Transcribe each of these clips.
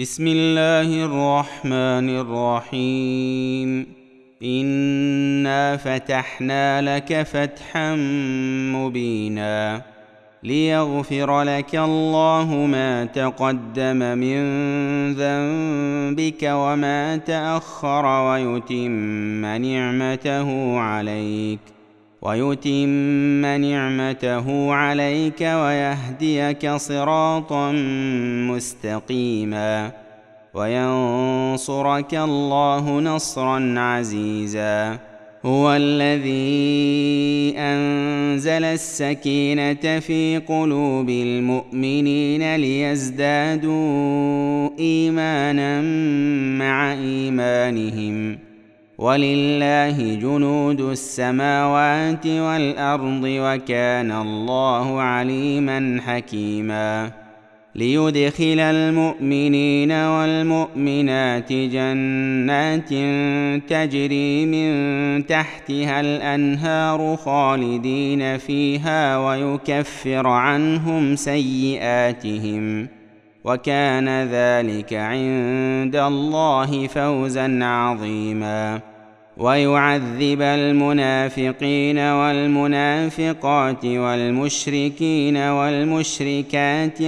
بسم الله الرحمن الرحيم. إنا فتحنا لك فتحا مبينا ليغفر لك الله ما تقدم من ذنبك وما تأخر ويتم نعمته عليك ويهديك صراطا مستقيما وينصرك الله نصرا عزيزا. هو الذي أنزل السكينة في قلوب المؤمنين ليزدادوا إيمانا مع إيمانهم ولله جنود السماوات والأرض وكان الله عليما حكيما. ليدخل المؤمنين والمؤمنات جنات تجري من تحتها الأنهار خالدين فيها ويكفر عنهم سيئاتهم وكان ذلك عند الله فوزا عظيما. ويعذب المنافقين والمنافقات والمشركين والمشركات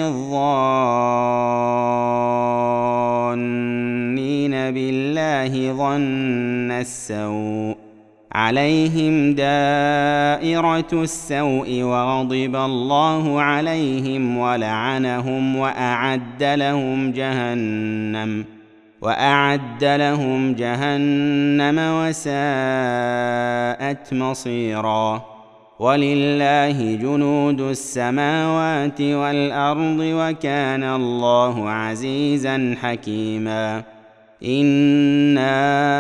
الظانين بالله ظن السوء عليهم دائرة السوء وغضب الله عليهم ولعنهم وأعد لهم جهنم وساءت مصيرا. ولله جنود السماوات والأرض وكان الله عزيزا حكيما. إنا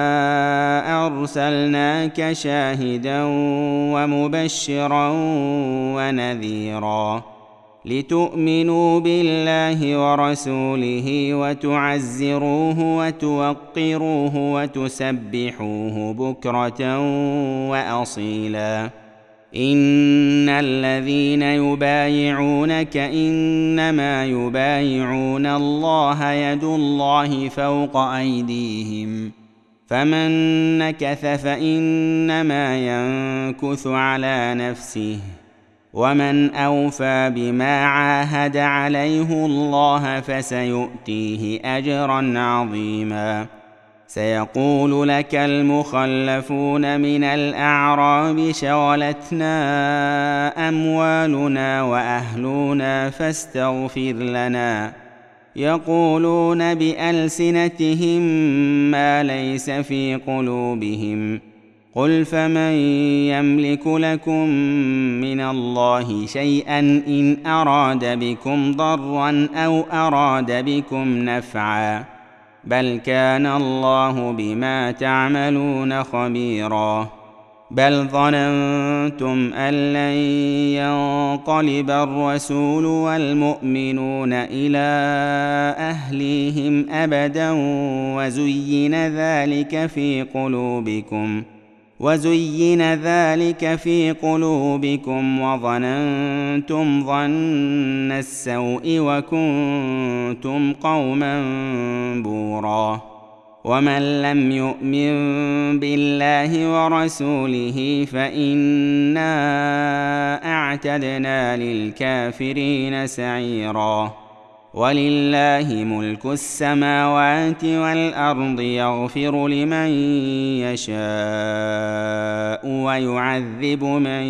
أرسلناك شاهدا ومبشرا ونذيرا لتؤمنوا بالله ورسوله وتعزروه وتوقروه وتسبحوه بكرة وأصيلا. إن الذين يبايعونك إنما يبايعون الله يد الله فوق أيديهم فمن نكث فإنما ينكث على نفسه ومن أوفى بما عاهد عليه الله فسيؤتيه أجرا عظيما. سيقول لك المخلفون من الأعراب شغلتنا أموالنا وأهلنا فاستغفر لنا يقولون بألسنتهم ما ليس في قلوبهم قل فمن يملك لكم من الله شيئا إن أراد بكم ضرا أو أراد بكم نفعا بل كان الله بما تعملون خبيرا. بل ظننتم أن لن ينقلب الرسول والمؤمنون إلى أهليهم أبدا وزين ذلك في قلوبكم وظننتم ظن السوء وكنتم قوما بورا. ومن لم يؤمن بالله ورسوله فإنا أعتدنا للكافرين سعيرا. ولله ملك السماوات والأرض يغفر لمن يشاء ويعذب من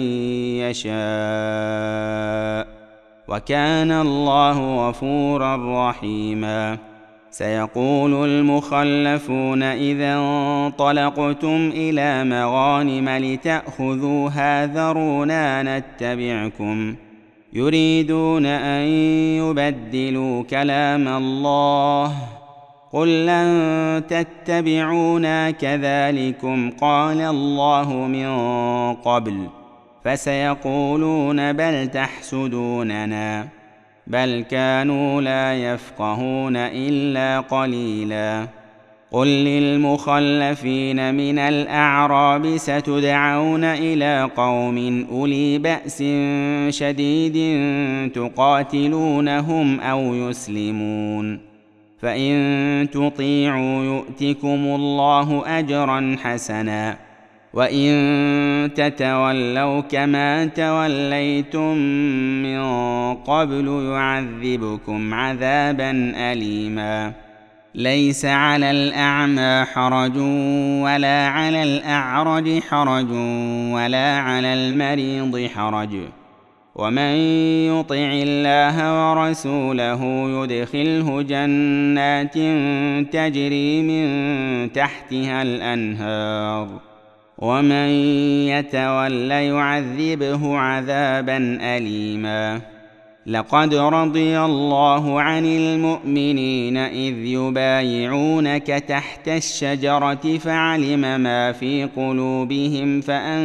يشاء وكان الله غفورا رحيما. سيقول المخلفون إذا انطلقتم إلى مغانم لتأخذوها ذرونا نتبعكم يريدون أن يبدلوا كلام الله قل لن تتبعونا كذلكم قال الله من قبل فسيقولون بل تحسدوننا بل كانوا لا يفقهون إلا قليلا. قل للمخلفين من الأعراب ستدعون إلى قوم أولي بأس شديد تقاتلونهم أو يسلمون فإن تطيعوا يؤتكم الله أجرا حسنا وإن تتولوا كما توليتم من قبل يعذبكم عذابا أليما ليس على الأعمى حرج ولا على الأعرج حرج ولا على المريض حرج ومن يطع الله ورسوله يدخله جنات تجري من تحتها الأنهار ومن يتول يعذبه عذابا أليما لقد رضي الله عن المؤمنين إذ يبايعونك تحت الشجرة فعلم ما في قلوبهم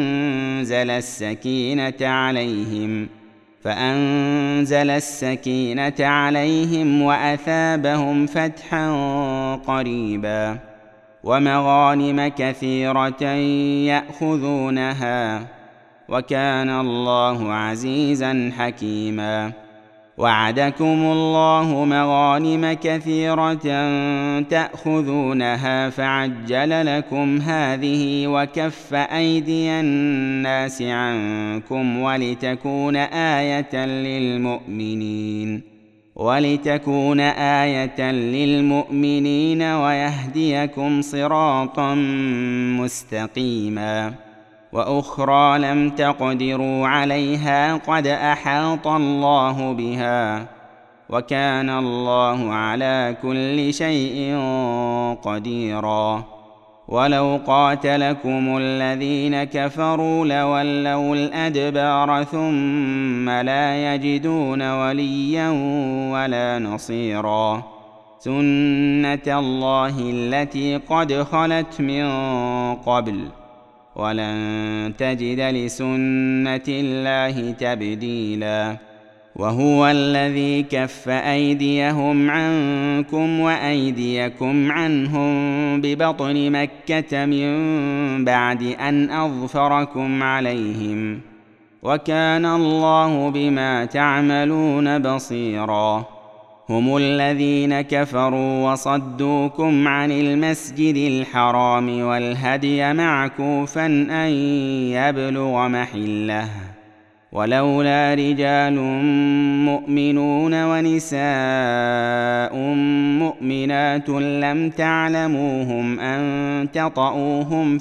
فأنزل السكينة عليهم وأثابهم فتحا قريبا ومغانم كثيرة يأخذونها وكان الله عزيزا حكيما وعدكم الله مغانم كثيرة تأخذونها فعجل لكم هذه وكف أيدي الناس عنكم ولتكون آية للمؤمنين ويهديكم صراطا مستقيما وأخرى لم تقدروا عليها قد أحاط الله بها وكان الله على كل شيء قديرا ولو قاتلكم الذين كفروا لولوا الأدبار ثم لا يجدون وليا ولا نصيرا سنة الله التي قد خلت من قبل ولن تجد لسنة الله تبديلا وهو الذي كف أيديهم عنكم وأيديكم عنهم ببطن مكة من بعد أن أظفركم عليهم وكان الله بما تعملون بصيرا هم الذين كفروا وصدوكم عن المسجد الحرام والهدي معكوفا أن يبلغ محله ولولا رجال مؤمنون ونساء مؤمنات لم تعلموهم أن تطؤوهم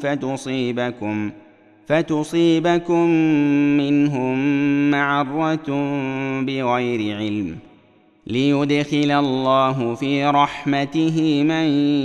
فتصيبكم منهم معرة بغير علم ليدخل الله في رحمته من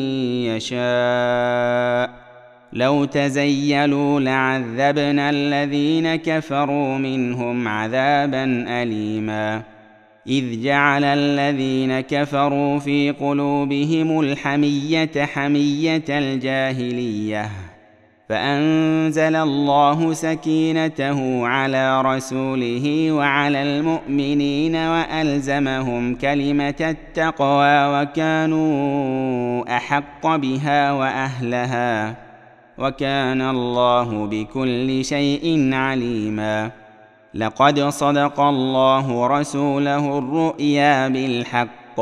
يشاء لو تزيلوا لعذبنا الذين كفروا منهم عذابا أليما إذ جعل الذين كفروا في قلوبهم الحمية حمية الجاهلية فأنزل الله سكينته على رسوله وعلى المؤمنين وألزمهم كلمة التقوى وكانوا أحق بها وأهلها وكان الله بكل شيء عليما لقد صدق الله رسوله الرؤيا بالحق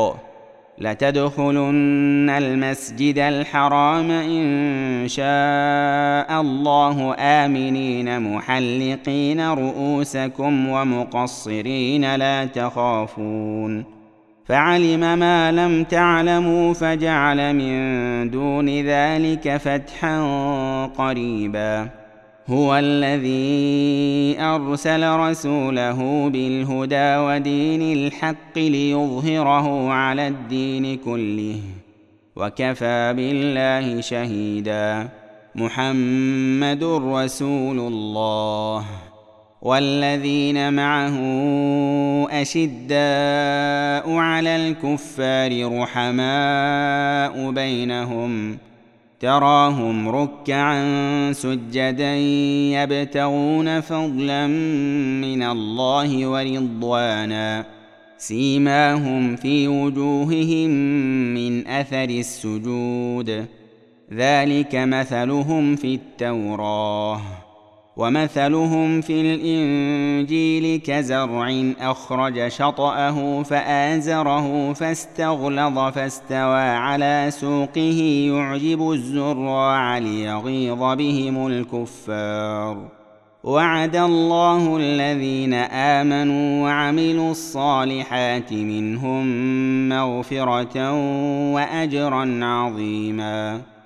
لتدخلن المسجد الحرام إن شاء الله آمنين محلقين رؤوسكم ومقصرين لا تخافون فعلم ما لم تعلموا فجعل من دون ذلك فتحا قريبا هو الذي أرسل رسوله بالهدى ودين الحق ليظهره على الدين كله وكفى بالله شهيدا محمد رسول الله والذين معه أشداء على الكفار رحماء بينهم تراهم ركعا سجدا يبتغون فضلا من الله ورضوانا سيماهم في وجوههم من أثر السجود ذلك مثلهم في التوراة ومثلهم في الإنجيل كزرع أخرج شطأه فآزره فاستغلظ فاستوى على سوقه يعجب الزراع ليغيظ بهم الكفار. وعد الله الذين آمنوا وعملوا الصالحات منهم مغفرة وأجرا عظيما.